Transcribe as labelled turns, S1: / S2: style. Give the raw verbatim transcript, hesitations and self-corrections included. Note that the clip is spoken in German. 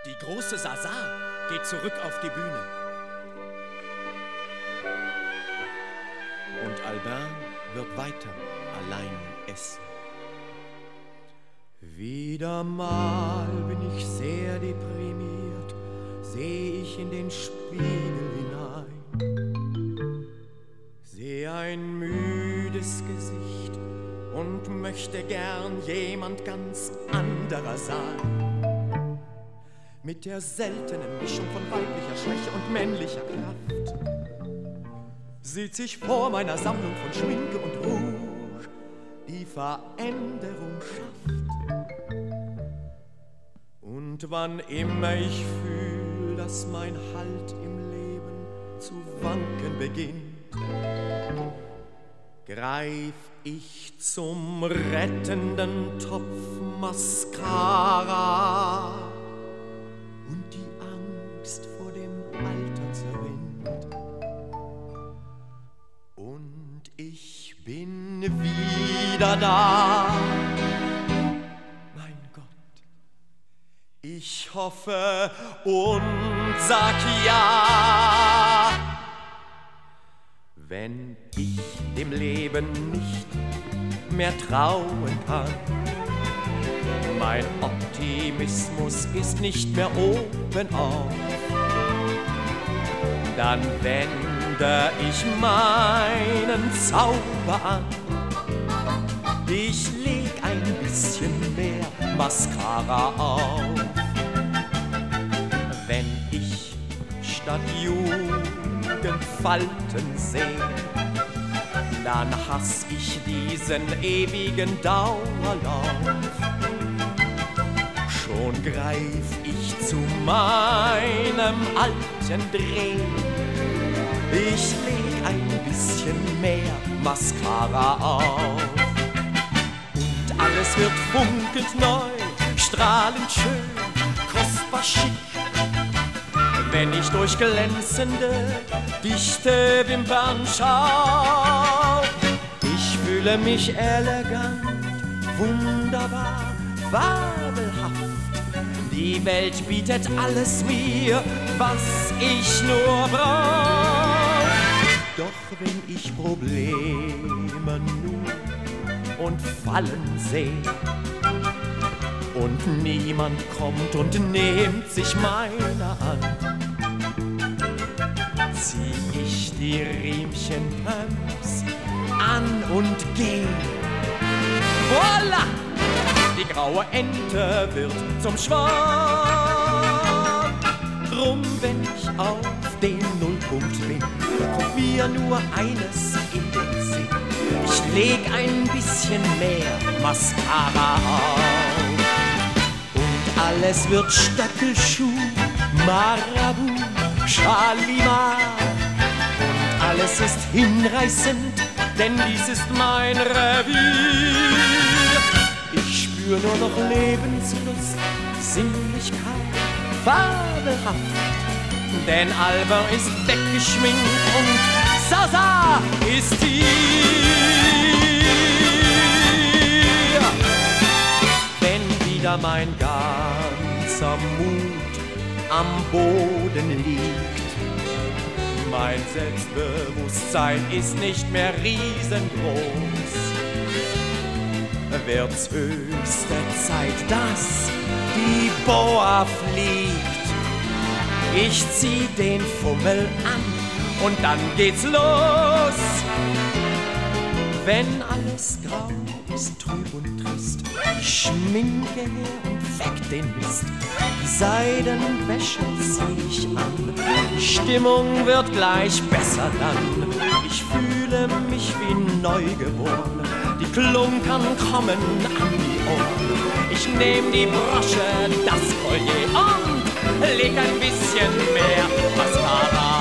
S1: Die große Sasa geht zurück auf die Bühne. Und Albin wird weiter allein essen. Wieder mal bin ich sehr deprimiert, seh ich in den Spiegel hinein. Seh ein müdes Gesicht und möchte gern jemand ganz anderer sein. Mit der seltenen Mischung von weiblicher Schwäche und männlicher Kraft sieht sich vor meiner Sammlung von Schminke und Rouge die Veränderung schafft. Und wann immer ich fühl, dass mein Halt im Leben zu wanken beginnt, greif ich zum rettenden Topf Mascara und die Angst vor dem Alter zerrinnt. Und ich bin wieder da. Mein Gott, ich hoffe und sag ja. Wenn ich dem Leben nicht mehr trauen kann, mein Optimismus ist nicht mehr oben auf, dann wende ich meinen Zauber an. Ich leg ein bisschen mehr Mascara auf. Wenn ich statt Jugendfalten seh, dann hass ich diesen ewigen Dauerlauf. Schon greif ich zu meinem alten Dreh. Ich leg ein bisschen mehr Mascara auf. Und alles wird funkelnd neu, strahlend schön, kostbar schick. Wenn ich durch glänzende, dichte Wimpern schau, ich fühle mich elegant, wunderbar, fabelhaft. Die Welt bietet alles mir, was ich nur brauch. Doch wenn ich Probleme nur und Fallen seh und niemand kommt und nimmt sich meiner an, zieh ich die Riemchenpumps an und geh. Voila! Die graue Ente wird zum Schwan. Drum, wenn ich auf den Nullpunkt bin, kommt mir nur eines in den Sinn. Ich leg ein bisschen mehr Mascara auf. Und alles wird Stöckelschuh, Marabu, Shalimar. Und alles ist hinreißend, denn dies ist mein Revier. Ich spür nur noch Lebenslust, Sinnlichkeit, fabelhaft. Denn Albin ist weggeschminkt und Sasa ist hier. Wenn wieder mein ganzer Mut am Boden liegt, mein Selbstbewusstsein ist nicht mehr riesengroß, wird's höchste Zeit, dass die Boa fliegt. Ich zieh den Fummel an und dann geht's los. Wenn alles grau ist, trüb und trist, ich schminke her und weg den Mist. Die Seidenwäsche zieh ich an, die Stimmung wird gleich besser dann. Ich fühle mich wie neugeboren, die Klunkern kommen an die Ohren. Ich nehm die Brosche, das Collier und leg ein bisschen mehr Mascara